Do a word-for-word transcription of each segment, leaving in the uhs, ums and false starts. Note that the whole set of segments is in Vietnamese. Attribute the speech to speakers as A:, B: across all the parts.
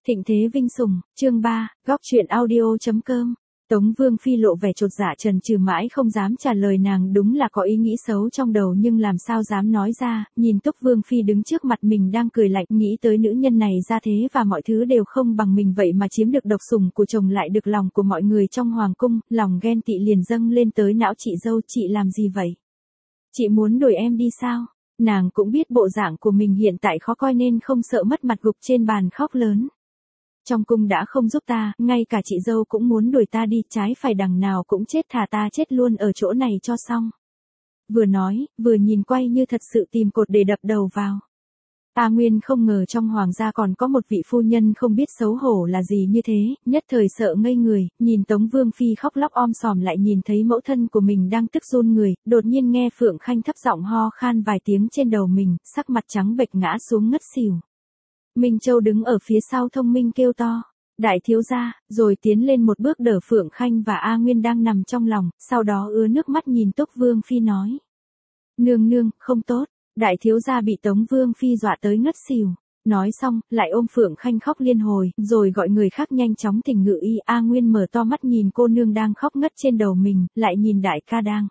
A: Thịnh thế vinh sủng, chương ba, góc truyện audio.com. Tống Vương Phi lộ vẻ chột dạ chần chừ mãi không dám trả lời nàng, đúng là có ý nghĩ xấu trong đầu nhưng làm sao dám nói ra. Nhìn Túc Vương Phi đứng trước mặt mình đang cười lạnh, nghĩ tới nữ nhân này ra thế và mọi thứ đều không bằng mình vậy mà chiếm được độc sủng của chồng lại được lòng của mọi người trong hoàng cung, lòng ghen tị liền dâng lên tới não chị dâu. Chị làm gì vậy? Chị muốn đuổi em đi sao? Nàng cũng biết bộ dạng của mình hiện tại khó coi nên không sợ mất mặt gục trên bàn khóc lớn. Trong cung đã không giúp ta, ngay cả chị dâu cũng muốn đuổi ta đi, trái phải đằng nào cũng chết, thà ta chết luôn ở chỗ này cho xong. Vừa nói, vừa nhìn quay như thật sự tìm cột để đập đầu vào. A Nguyên không ngờ trong hoàng gia còn có một vị phu nhân không biết xấu hổ là gì như thế, nhất thời sợ ngây người, nhìn Tống Vương Phi khóc lóc om sòm lại nhìn thấy mẫu thân của mình đang tức run người, đột nhiên nghe Phượng Khanh thấp giọng ho khan vài tiếng trên đầu mình, sắc mặt trắng bệch ngã xuống ngất xỉu. Minh Châu đứng ở phía sau thông minh kêu to, đại thiếu gia, rồi tiến lên một bước đỡ Phượng Khanh và A Nguyên đang nằm trong lòng, sau đó ứa nước mắt nhìn Túc Vương Phi nói. Nương nương, không tốt, đại thiếu gia bị Tống Vương Phi dọa tới ngất xỉu. Nói xong, lại ôm Phượng Khanh khóc liên hồi, rồi gọi người khác nhanh chóng thỉnh ngự y. A Nguyên mở to mắt nhìn cô nương đang khóc ngất trên đầu mình, lại nhìn đại ca đang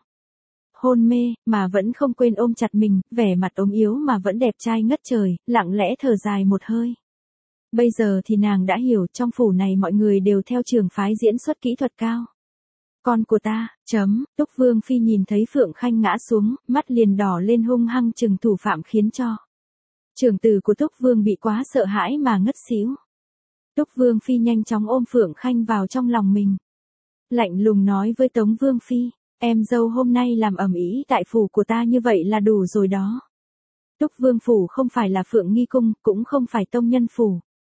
A: hôn mê, mà vẫn không quên ôm chặt mình, vẻ mặt ốm yếu mà vẫn đẹp trai ngất trời, lặng lẽ thở dài một hơi. Bây giờ thì nàng đã hiểu, trong phủ này mọi người đều theo trường phái diễn xuất kỹ thuật cao. Con của ta, chấm, Túc Vương Phi nhìn thấy Phượng Khanh ngã xuống, mắt liền đỏ lên hung hăng trừng thủ phạm khiến cho trưởng tử của Túc Vương bị quá sợ hãi mà ngất xỉu. Túc Vương Phi nhanh chóng ôm Phượng Khanh vào trong lòng mình. Lạnh lùng nói với Tống Vương Phi. Em dâu hôm nay làm ầm ĩ tại phủ của ta như vậy là đủ rồi đó. Túc Vương phủ không phải là Phượng Nghi cung, cũng không phải Tông Nhân phủ.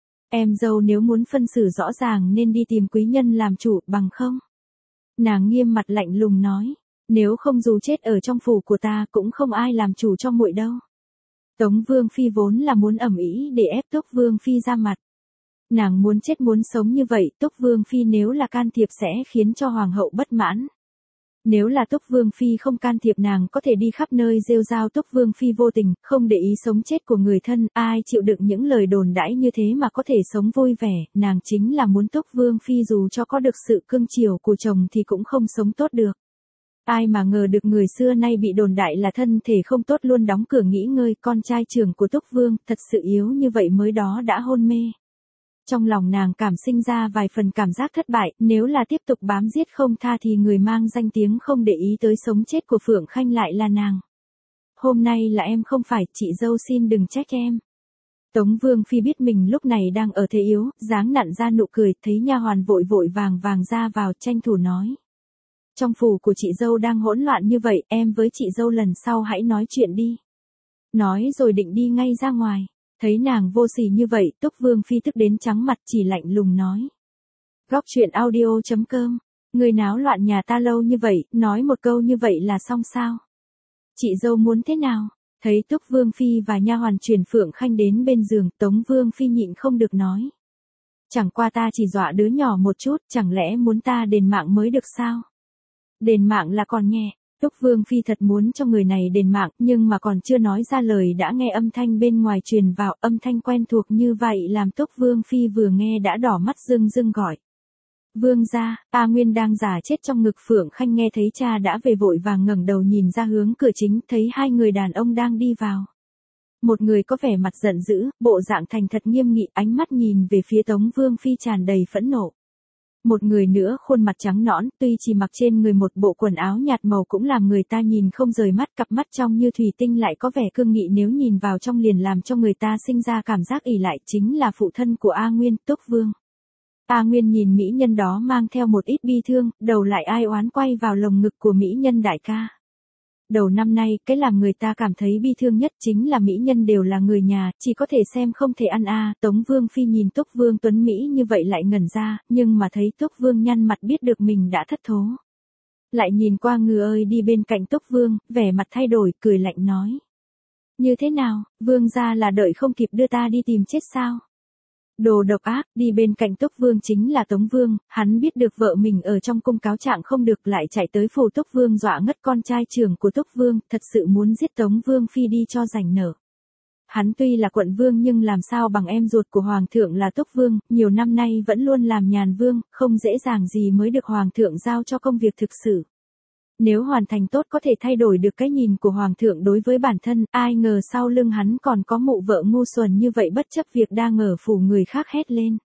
A: Em dâu nếu muốn phân xử rõ ràng nên đi tìm quý nhân làm chủ, bằng không. Nàng nghiêm mặt lạnh lùng nói, nếu không dù chết ở trong phủ của ta cũng không ai làm chủ cho muội đâu. Tống Vương Phi vốn là muốn ầm ĩ để ép Túc Vương Phi ra mặt. Nàng muốn chết muốn sống như vậy, Túc Vương Phi nếu là can thiệp sẽ khiến cho hoàng hậu bất mãn. Nếu là Túc Vương Phi không can thiệp nàng có thể đi khắp nơi rêu rao Túc Vương Phi vô tình, không để ý sống chết của người thân, ai chịu đựng những lời đồn đãi như thế mà có thể sống vui vẻ, nàng chính là muốn Túc Vương Phi dù cho có được sự cưng chiều của chồng thì cũng không sống tốt được. Ai mà ngờ được người xưa nay bị đồn đại là thân thể không tốt luôn đóng cửa nghỉ ngơi, con trai trưởng của Túc Vương, thật sự yếu như vậy mới đó đã hôn mê. Trong lòng nàng cảm sinh ra vài phần cảm giác thất bại, nếu là tiếp tục bám giết không tha thì người mang danh tiếng không để ý tới sống chết của Phượng Khanh lại là nàng. Hôm nay là em không phải, chị dâu xin đừng trách em. Tống Vương Phi biết mình lúc này đang ở thế yếu, dáng nặn ra nụ cười, thấy nha hoàn vội vội vàng vàng ra vào tranh thủ nói. Trong phủ của chị dâu đang hỗn loạn như vậy, em với chị dâu lần sau hãy nói chuyện đi. Nói rồi định đi ngay ra ngoài. Thấy nàng vô sỉ như vậy, Túc Vương Phi tức đến trắng mặt chỉ lạnh lùng nói. Góc truyện audio.com, người náo loạn nhà ta lâu như vậy, nói một câu như vậy là xong sao? Chị dâu muốn thế nào? Thấy Túc Vương Phi và nha hoàn truyền Phượng Khanh đến bên giường, Tống Vương Phi nhịn không được nói. Chẳng qua ta chỉ dọa đứa nhỏ một chút, chẳng lẽ muốn ta đền mạng mới được sao? Đền mạng là còn nhẹ. Túc Vương Phi thật muốn cho người này đền mạng, nhưng mà còn chưa nói ra lời đã nghe âm thanh bên ngoài truyền vào, âm thanh quen thuộc như vậy làm Túc Vương Phi vừa nghe đã đỏ mắt rưng rưng gọi. Vương gia, A Nguyên đang giả chết trong ngực Phượng Khanh nghe thấy cha đã về vội vàng ngẩng đầu nhìn ra hướng cửa chính, thấy hai người đàn ông đang đi vào. Một người có vẻ mặt giận dữ, bộ dạng thành thật nghiêm nghị, ánh mắt nhìn về phía Tống Vương Phi tràn đầy phẫn nộ. Một người nữa khuôn mặt trắng nõn, tuy chỉ mặc trên người một bộ quần áo nhạt màu cũng làm người ta nhìn không rời mắt, cặp mắt trong như thủy tinh lại có vẻ cương nghị, nếu nhìn vào trong liền làm cho người ta sinh ra cảm giác ỷ lại, chính là phụ thân của A Nguyên, Túc Vương. A Nguyên nhìn mỹ nhân đó mang theo một ít bi thương, đầu lại ai oán quay vào lồng ngực của mỹ nhân đại ca. Đầu năm nay, cái làm người ta cảm thấy bi thương nhất chính là mỹ nhân đều là người nhà, chỉ có thể xem không thể ăn a. À. Tống Vương Phi nhìn Túc Vương tuấn mỹ như vậy lại ngẩn ra, nhưng mà thấy Túc Vương nhăn mặt biết được mình đã thất thố. Lại nhìn qua Ngư ơi đi bên cạnh Túc Vương, vẻ mặt thay đổi, cười lạnh nói. Như thế nào, Vương gia là đợi không kịp đưa ta đi tìm chết sao? Đồ độc ác, đi bên cạnh Túc Vương chính là Tống Vương, hắn biết được vợ mình ở trong cung cáo trạng không được lại chạy tới phủ Túc Vương dọa ngất con trai trưởng của Túc Vương, thật sự muốn giết Tống Vương Phi đi cho rảnh nở. hắn tuy là quận vương nhưng làm sao bằng em ruột của hoàng thượng là Túc Vương, nhiều năm nay vẫn luôn làm nhàn vương, không dễ dàng gì mới được hoàng thượng giao cho công việc thực sự. Nếu hoàn thành tốt có thể thay đổi được cái nhìn của hoàng thượng đối với bản thân, ai ngờ sau lưng hắn còn có mụ vợ ngu xuẩn như vậy bất chấp việc đang ở phủ người khác hét lên.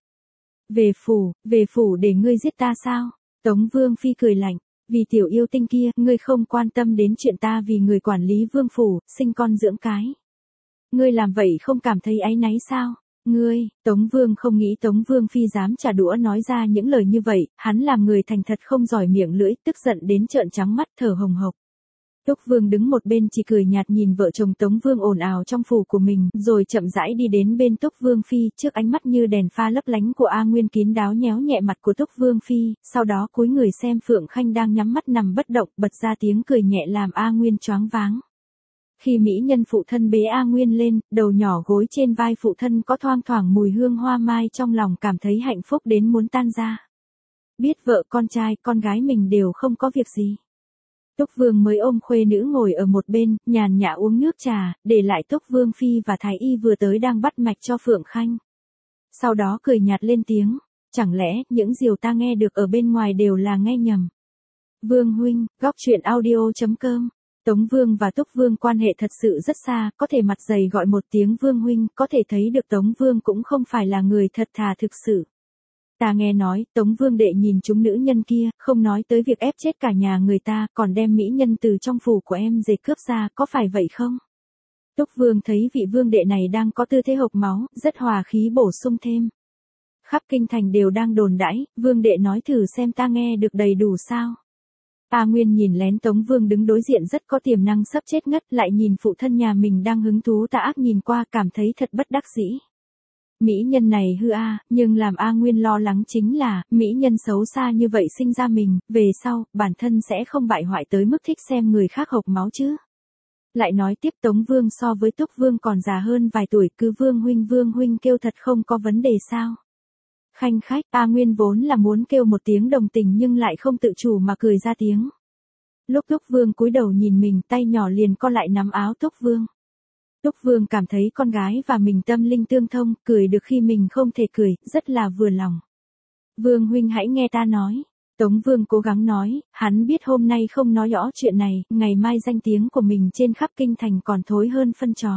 A: Về phủ, về phủ để ngươi giết ta sao? Tống Vương Phi cười lạnh, vì tiểu yêu tinh kia, ngươi không quan tâm đến chuyện ta vì người quản lý vương phủ, sinh con dưỡng cái. Ngươi làm vậy không cảm thấy áy náy sao? Ngươi, Tống Vương không nghĩ Tống Vương Phi dám trả đũa nói ra những lời như vậy, hắn làm người thành thật không giỏi miệng lưỡi, tức giận đến trợn trắng mắt thở hồng hộc. Túc Vương đứng một bên chỉ cười nhạt nhìn vợ chồng Tống Vương ồn ào trong phủ của mình, rồi chậm rãi đi đến bên Túc Vương Phi, trước ánh mắt như đèn pha lấp lánh của A Nguyên kín đáo nhéo nhẹ mặt của Túc Vương Phi, sau đó cúi người xem Phượng Khanh đang nhắm mắt nằm bất động, bật ra tiếng cười nhẹ làm A Nguyên choáng váng. Khi mỹ nhân phụ thân bế A Nguyên lên, đầu nhỏ gối trên vai phụ thân có thoang thoảng mùi hương hoa mai, trong lòng cảm thấy hạnh phúc đến muốn tan ra. Biết vợ con trai, con gái mình đều không có việc gì. Túc Vương mới ôm khuê nữ ngồi ở một bên, nhàn nhã uống nước trà, để lại Túc Vương Phi và Thái Y vừa tới đang bắt mạch cho Phượng Khanh. Sau đó cười nhạt lên tiếng, chẳng lẽ những điều ta nghe được ở bên ngoài đều là nghe nhầm. Vương huynh, góc truyện audio chấm com. Tống Vương và Túc Vương quan hệ thật sự rất xa, có thể mặt dày gọi một tiếng Vương huynh, có thể thấy được Tống Vương cũng không phải là người thật thà thực sự. Ta nghe nói, Tống Vương đệ nhìn chúng nữ nhân kia, không nói tới việc ép chết cả nhà người ta, còn đem mỹ nhân từ trong phủ của em dề cướp ra, có phải vậy không? Túc Vương thấy vị vương đệ này đang có tư thế hộc máu, rất hòa khí bổ sung thêm. Khắp kinh thành đều đang đồn đãi, vương đệ nói thử xem ta nghe được đầy đủ sao? A Nguyên nhìn lén Tống Vương đứng đối diện rất có tiềm năng sắp chết ngất, lại nhìn phụ thân nhà mình đang hứng thú tà ác nhìn qua, cảm thấy thật bất đắc dĩ. Mỹ nhân này hư a, nhưng làm A Nguyên lo lắng chính là, mỹ nhân xấu xa như vậy sinh ra mình, về sau, bản thân sẽ không bại hoại tới mức thích xem người khác hộc máu chứ. Lại nói tiếp Tống Vương so với Túc Vương còn già hơn vài tuổi, cứ Vương huynh Vương huynh kêu thật không có vấn đề sao. Khanh khách, A Nguyên vốn là muốn kêu một tiếng đồng tình nhưng lại không tự chủ mà cười ra tiếng. Lúc Túc Vương cúi đầu nhìn mình, tay nhỏ liền co lại nắm áo Túc Vương. Túc Vương cảm thấy con gái và mình tâm linh tương thông, cười được khi mình không thể cười, rất là vừa lòng. Vương huynh hãy nghe ta nói. Tống Vương cố gắng nói, hắn biết hôm nay không nói rõ chuyện này, ngày mai danh tiếng của mình trên khắp kinh thành còn thối hơn phân chó.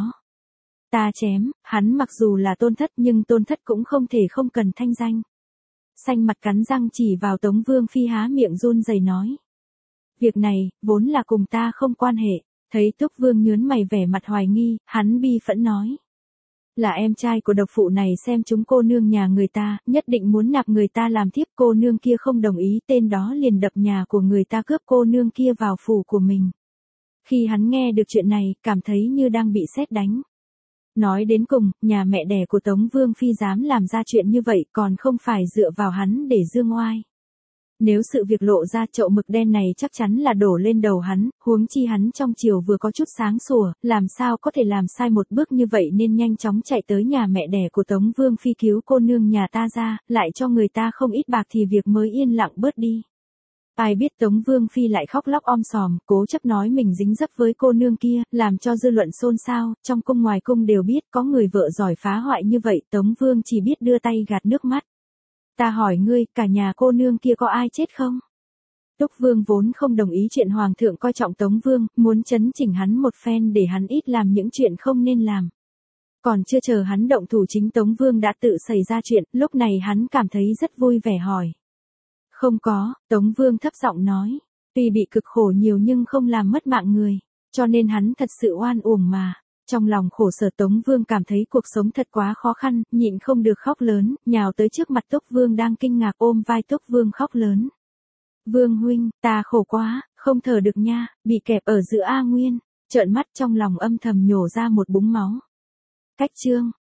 A: Ta chém, hắn mặc dù là tôn thất nhưng tôn thất cũng không thể không cần thanh danh. Xanh mặt cắn răng chỉ vào Tống Vương Phi há miệng run rẩy nói. Việc này, vốn là cùng ta không quan hệ. Thấy Túc Vương nhớn mày vẻ mặt hoài nghi, hắn bi phẫn nói. Là em trai của độc phụ này xem chúng cô nương nhà người ta, nhất định muốn nạp người ta làm thiếp, cô nương kia không đồng ý, tên đó liền đập nhà của người ta cướp cô nương kia vào phủ của mình. Khi hắn nghe được chuyện này, cảm thấy như đang bị sét đánh. Nói đến cùng, nhà mẹ đẻ của Tống Vương Phi dám làm ra chuyện như vậy còn không phải dựa vào hắn để dương oai. Nếu sự việc lộ ra, chậu mực đen này chắc chắn là đổ lên đầu hắn, huống chi hắn trong chiều vừa có chút sáng sủa, làm sao có thể làm sai một bước như vậy nên nhanh chóng chạy tới nhà mẹ đẻ của Tống Vương Phi cứu cô nương nhà ta ra, lại cho người ta không ít bạc thì việc mới yên lặng bớt đi. Ai biết Tống Vương Phi lại khóc lóc om sòm, cố chấp nói mình dính dấp với cô nương kia, làm cho dư luận xôn xao, trong cung ngoài cung đều biết có người vợ giỏi phá hoại như vậy, Tống Vương chỉ biết đưa tay gạt nước mắt. Ta hỏi ngươi, cả nhà cô nương kia có ai chết không? Túc Vương vốn không đồng ý chuyện Hoàng thượng coi trọng Tống Vương, muốn chấn chỉnh hắn một phen để hắn ít làm những chuyện không nên làm. Còn chưa chờ hắn động thủ chính Tống Vương đã tự xảy ra chuyện, lúc này hắn cảm thấy rất vui vẻ hỏi. Không có, Tống Vương thấp giọng nói, tuy bị cực khổ nhiều nhưng không làm mất mạng người, cho nên hắn thật sự oan uổng mà. Trong lòng khổ sở Tống Vương cảm thấy cuộc sống thật quá khó khăn, nhịn không được khóc lớn, nhào tới trước mặt Túc Vương đang kinh ngạc ôm vai Túc Vương khóc lớn. Vương huynh, ta khổ quá, không thở được nha, bị kẹp ở giữa A Nguyên, trợn mắt trong lòng âm thầm nhổ ra một búng máu. Cách chương